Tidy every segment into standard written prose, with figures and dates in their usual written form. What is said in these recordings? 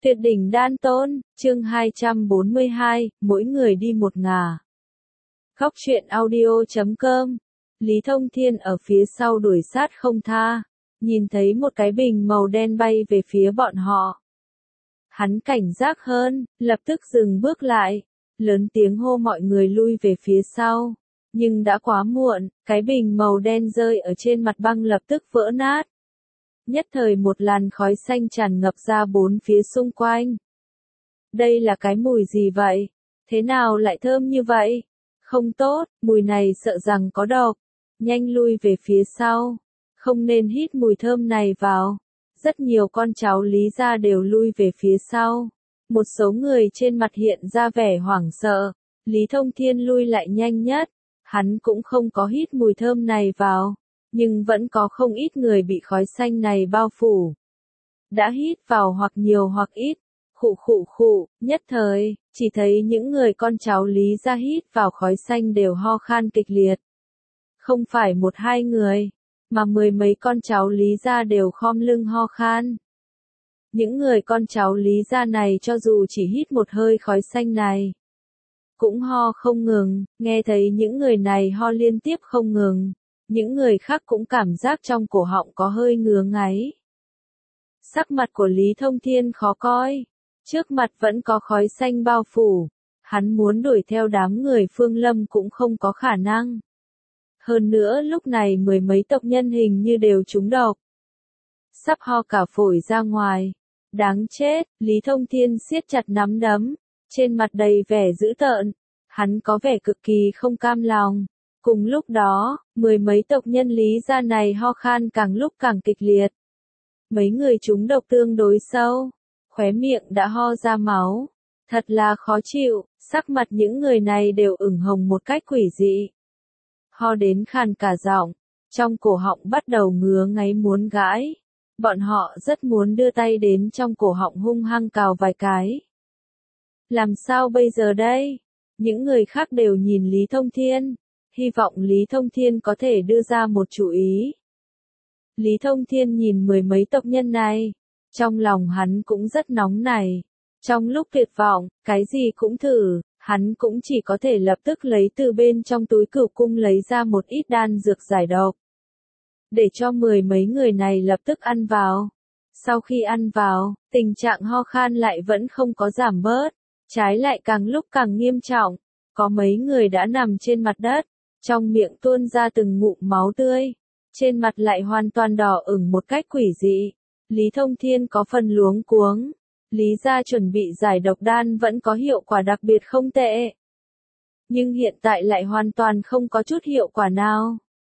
Tuyệt đỉnh đan tôn, chương 242, mỗi người đi một ngả. Góc truyện audio.com. Lý Thông Thiên ở phía sau đuổi sát không tha, nhìn thấy một cái bình màu đen bay về phía bọn họ. Hắn cảnh giác hơn, lập tức dừng bước lại, lớn tiếng hô mọi người lui về phía sau. Nhưng đã quá muộn, cái bình màu đen rơi ở trên mặt băng lập tức vỡ nát. Nhất thời một làn khói xanh tràn ngập ra bốn phía xung quanh. Đây là cái mùi gì vậy? Thế nào lại thơm như vậy? Không tốt, mùi này sợ rằng có độc. Nhanh lui về phía sau. Không nên hít mùi thơm này vào. Rất nhiều con cháu Lý gia đều lui về phía sau. Một số người trên mặt hiện ra vẻ hoảng sợ. Lý Thông Thiên lui lại nhanh nhất. Hắn cũng không có hít mùi thơm này vào. Nhưng vẫn có không ít người bị khói xanh này bao phủ. Đã hít vào hoặc nhiều hoặc ít, khụ, nhất thời, chỉ thấy những người con cháu Lý gia hít vào khói xanh đều ho khan kịch liệt. Không phải một hai người, mà mười mấy con cháu Lý gia đều khom lưng ho khan. Những người con cháu Lý gia này cho dù chỉ hít một hơi khói xanh này, cũng ho không ngừng, nghe thấy những người này ho liên tiếp không ngừng. Những người khác cũng cảm giác trong cổ họng có hơi ngứa ngáy. Sắc mặt của Lý Thông Thiên khó coi. Trước mặt vẫn có khói xanh bao phủ. Hắn muốn đuổi theo đám người Phương Lâm cũng không có khả năng. Hơn nữa lúc này mười mấy tộc nhân hình như đều trúng độc. Sắp ho cả phổi ra ngoài. Đáng chết, Lý Thông Thiên siết chặt nắm đấm. Trên mặt đầy vẻ dữ tợn. Hắn có vẻ cực kỳ không cam lòng. Cùng lúc đó, mười mấy tộc nhân Lý gia này ho khan càng lúc càng kịch liệt. Mấy người trúng độc tương đối sâu, khóe miệng đã ho ra máu. Thật là khó chịu, sắc mặt những người này đều ửng hồng một cách quỷ dị. Ho đến khàn cả giọng, trong cổ họng bắt đầu ngứa ngáy muốn gãi. Bọn họ rất muốn đưa tay đến trong cổ họng hung hăng cào vài cái. Làm sao bây giờ đây? Những người khác đều nhìn Lý Thông Thiên. Hy vọng Lý Thông Thiên có thể đưa ra một chủ ý. Lý Thông Thiên nhìn mười mấy tộc nhân này. Trong lòng hắn cũng rất nóng này. Trong lúc tuyệt vọng, cái gì cũng thử, hắn cũng chỉ có thể lập tức lấy từ bên trong túi cửu cung lấy ra một ít đan dược giải độc. Để cho mười mấy người này lập tức ăn vào. Sau khi ăn vào, tình trạng ho khan lại vẫn không có giảm bớt. Trái lại càng lúc càng nghiêm trọng. Có mấy người đã nằm trên mặt đất. Trong miệng tuôn ra từng ngụm máu tươi, trên mặt lại hoàn toàn đỏ ửng một cách quỷ dị. Lý Thông Thiên có phần luống cuống. Lý gia chuẩn bị giải độc đan vẫn có hiệu quả đặc biệt không tệ. Nhưng hiện tại lại hoàn toàn không có chút hiệu quả nào.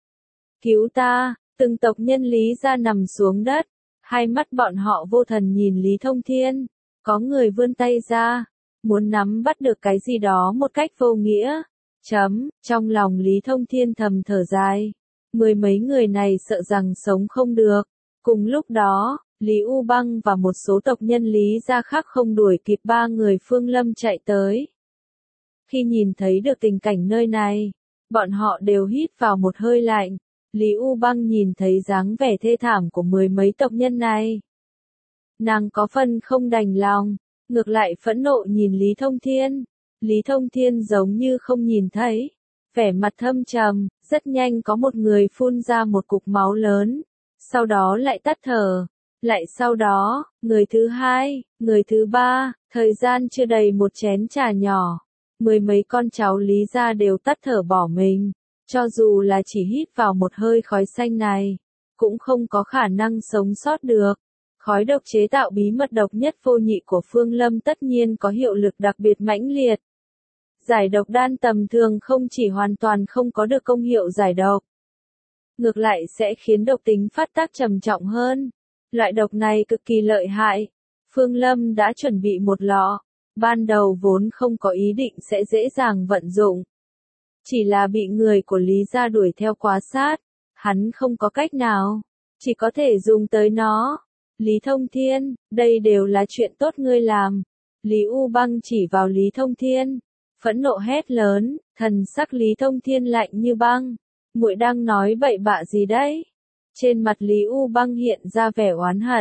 Cứu ta, từng tộc nhân Lý gia nằm xuống đất. Hai mắt bọn họ vô thần nhìn Lý Thông Thiên. Có người vươn tay ra, muốn nắm bắt được cái gì đó một cách vô nghĩa. Trong lòng Lý Thông Thiên thầm thở dài. Mười mấy người này sợ rằng sống không được. Cùng lúc đó, Lý U Băng và một số tộc nhân Lý gia khác không đuổi kịp ba người Phương Lâm chạy tới. Khi nhìn thấy được tình cảnh nơi này, bọn họ đều hít vào một hơi lạnh. Lý U Băng nhìn thấy dáng vẻ thê thảm của mười mấy tộc nhân này. Nàng có phần không đành lòng, ngược lại phẫn nộ nhìn Lý Thông Thiên. Lý Thông Thiên giống như không nhìn thấy, vẻ mặt thâm trầm, rất nhanh có một người phun ra một cục máu lớn, sau đó lại tắt thở, lại sau đó, người thứ hai, người thứ ba, thời gian chưa đầy một chén trà nhỏ, mười mấy con cháu Lý gia đều tắt thở bỏ mình, cho dù là chỉ hít vào một hơi khói xanh này, cũng không có khả năng sống sót được. Khói độc chế tạo bí mật độc nhất vô nhị của Phương Lâm tất nhiên có hiệu lực đặc biệt mãnh liệt. Giải độc đan tầm thường không chỉ hoàn toàn không có được công hiệu giải độc, ngược lại sẽ khiến độc tính phát tác trầm trọng hơn. Loại độc này cực kỳ lợi hại. Phương Lâm đã chuẩn bị một lọ, ban đầu vốn không có ý định sẽ dễ dàng vận dụng. Chỉ là bị người của Lý gia đuổi theo quá sát, hắn không có cách nào, chỉ có thể dùng tới nó. Lý Thông Thiên, đây đều là chuyện tốt ngươi làm. Lý U Băng chỉ vào Lý Thông Thiên, phẫn nộ hét lớn, thần sắc Lý Thông Thiên lạnh như băng. Muội đang nói bậy bạ gì đấy? Trên mặt Lý U Băng hiện ra vẻ oán hận.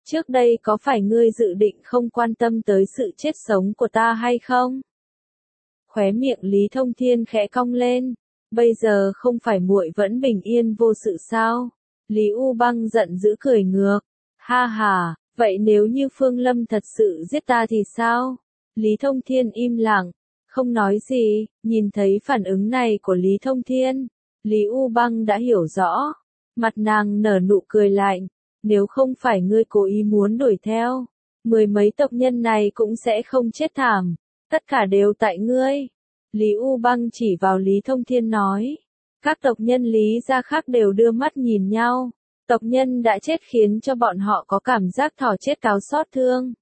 Trước đây có phải ngươi dự định không quan tâm tới sự chết sống của ta hay không? Khóe miệng Lý Thông Thiên khẽ cong lên. Bây giờ không phải muội vẫn bình yên vô sự sao? Lý U Băng giận dữ cười ngược. Ha ha, vậy nếu như Phương Lâm thật sự giết ta thì sao? Lý Thông Thiên im lặng, không nói gì, nhìn thấy phản ứng này của Lý Thông Thiên. Lý U Băng đã hiểu rõ. Mặt nàng nở nụ cười lạnh. Nếu không phải ngươi cố ý muốn đuổi theo, mười mấy tộc nhân này cũng sẽ không chết thảm. Tất cả đều tại ngươi. Lý U Băng chỉ vào Lý Thông Thiên nói. Các tộc nhân Lý gia khác đều đưa mắt nhìn nhau. Tộc nhân đã chết khiến cho bọn họ có cảm giác thỏ chết cáo xót thương.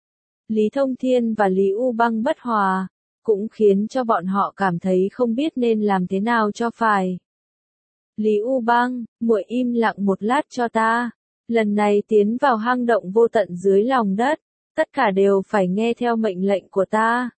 Lý Thông Thiên và Lý U Băng bất hòa, cũng khiến cho bọn họ cảm thấy không biết nên làm thế nào cho phải. Lý U Băng, muội im lặng một lát cho ta. Lần này tiến vào hang động vô tận dưới lòng đất, tất cả đều phải nghe theo mệnh lệnh của ta.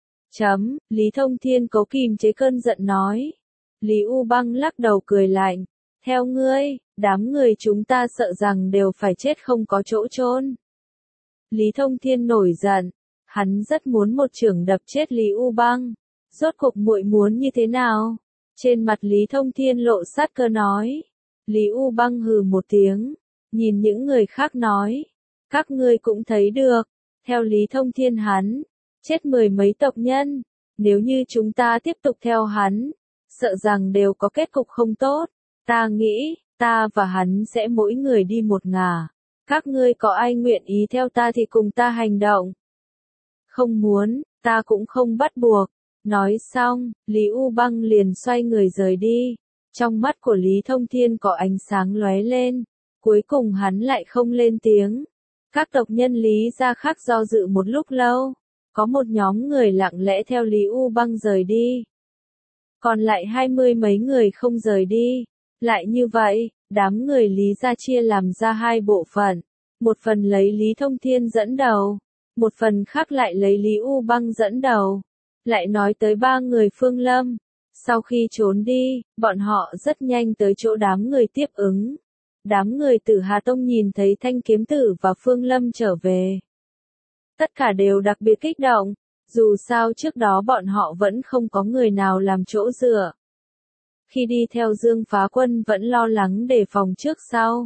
Lý Thông Thiên cố kìm chế cơn giận nói. Lý U Băng lắc đầu cười lạnh. Theo ngươi, đám người chúng ta sợ rằng đều phải chết không có chỗ chôn. Lý Thông Thiên nổi giận. Hắn rất muốn một chưởng đập chết Lý U Băng. Rốt cuộc muội muốn như thế nào? Trên mặt Lý Thông Thiên lộ sát cơ nói. Lý U Băng hừ một tiếng. Nhìn những người khác nói. Các ngươi cũng thấy được. Theo Lý Thông Thiên hắn. Chết mười mấy tộc nhân. Nếu như chúng ta tiếp tục theo hắn. Sợ rằng đều có kết cục không tốt. Ta nghĩ, ta và hắn sẽ mỗi người đi một ngả. Các ngươi có ai nguyện ý theo ta thì cùng ta hành động. Không muốn, ta cũng không bắt buộc. Nói xong, Lý U Băng liền xoay người rời đi. Trong mắt của Lý Thông Thiên có ánh sáng lóe lên. Cuối cùng hắn lại không lên tiếng. Các tộc nhân Lý gia khác do dự một lúc lâu. Có một nhóm người lặng lẽ theo Lý U Băng rời đi. Còn lại 20 mấy người không rời đi. Lại như vậy, đám người Lý gia chia làm ra hai bộ phận. Một phần lấy Lý Thông Thiên dẫn đầu. Một phần khác lại lấy Lý U Băng dẫn đầu. Lại nói tới ba người Phương Lâm. Sau khi trốn đi, bọn họ rất nhanh tới chỗ đám người tiếp ứng. Đám người Tử Hà Tông nhìn thấy Thanh Kiếm Tử và Phương Lâm trở về. Tất cả đều đặc biệt kích động. Dù sao trước đó bọn họ vẫn không có người nào làm chỗ dựa. Khi đi theo Dương Phá Quân vẫn lo lắng đề phòng trước sau.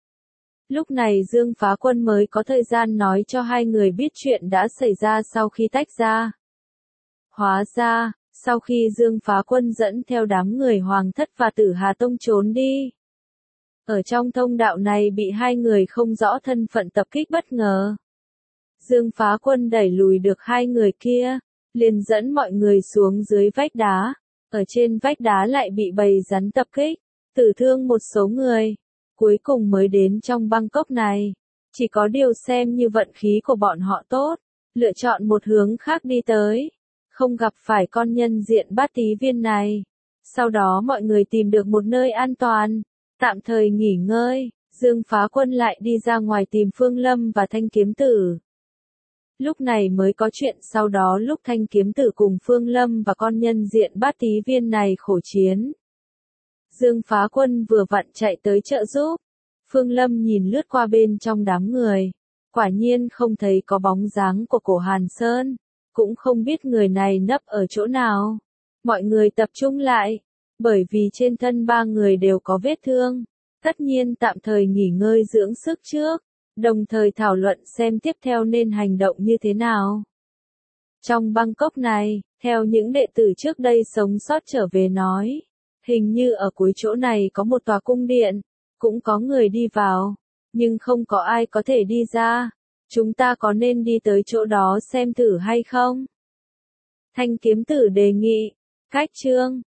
Lúc này Dương Phá Quân mới có thời gian nói cho hai người biết chuyện đã xảy ra sau khi tách ra. Hóa ra, sau khi Dương Phá Quân dẫn theo đám người Hoàng Thất và Tử Hà Tông trốn đi. Ở trong thông đạo này bị hai người không rõ thân phận tập kích bất ngờ. Dương Phá Quân đẩy lùi được hai người kia, liền dẫn mọi người xuống dưới vách đá. Ở trên vách đá lại bị bầy rắn tập kích, tử thương một số người. Cuối cùng mới đến trong Bangkok này. Chỉ có điều xem như vận khí của bọn họ tốt, lựa chọn một hướng khác đi tới. Không gặp phải con nhân diện Bát Tí Viên này. Sau đó mọi người tìm được một nơi an toàn, tạm thời nghỉ ngơi. Dương Phá Quân lại đi ra ngoài tìm Phương Lâm và Thanh Kiếm Tử. Lúc này mới có chuyện sau đó lúc Thanh Kiếm Tử cùng Phương Lâm và con nhân diện Bát Tí Viên này khổ chiến. Dương Phá Quân vừa vặn chạy tới trợ giúp. Phương Lâm nhìn lướt qua bên trong đám người. Quả nhiên không thấy có bóng dáng của Cổ Hàn Sơn. Cũng không biết người này nấp ở chỗ nào. Mọi người tập trung lại. Bởi vì trên thân ba người đều có vết thương. Tất nhiên tạm thời nghỉ ngơi dưỡng sức trước. Đồng thời thảo luận xem tiếp theo nên hành động như thế nào. Trong Bangkok này, theo những đệ tử trước đây sống sót trở về nói. Hình như ở cuối chỗ này có một tòa cung điện. Cũng có người đi vào. Nhưng không có ai có thể đi ra. Chúng ta có nên đi tới chỗ đó xem thử hay không? Thanh Kiếm Tử đề nghị. Cách chương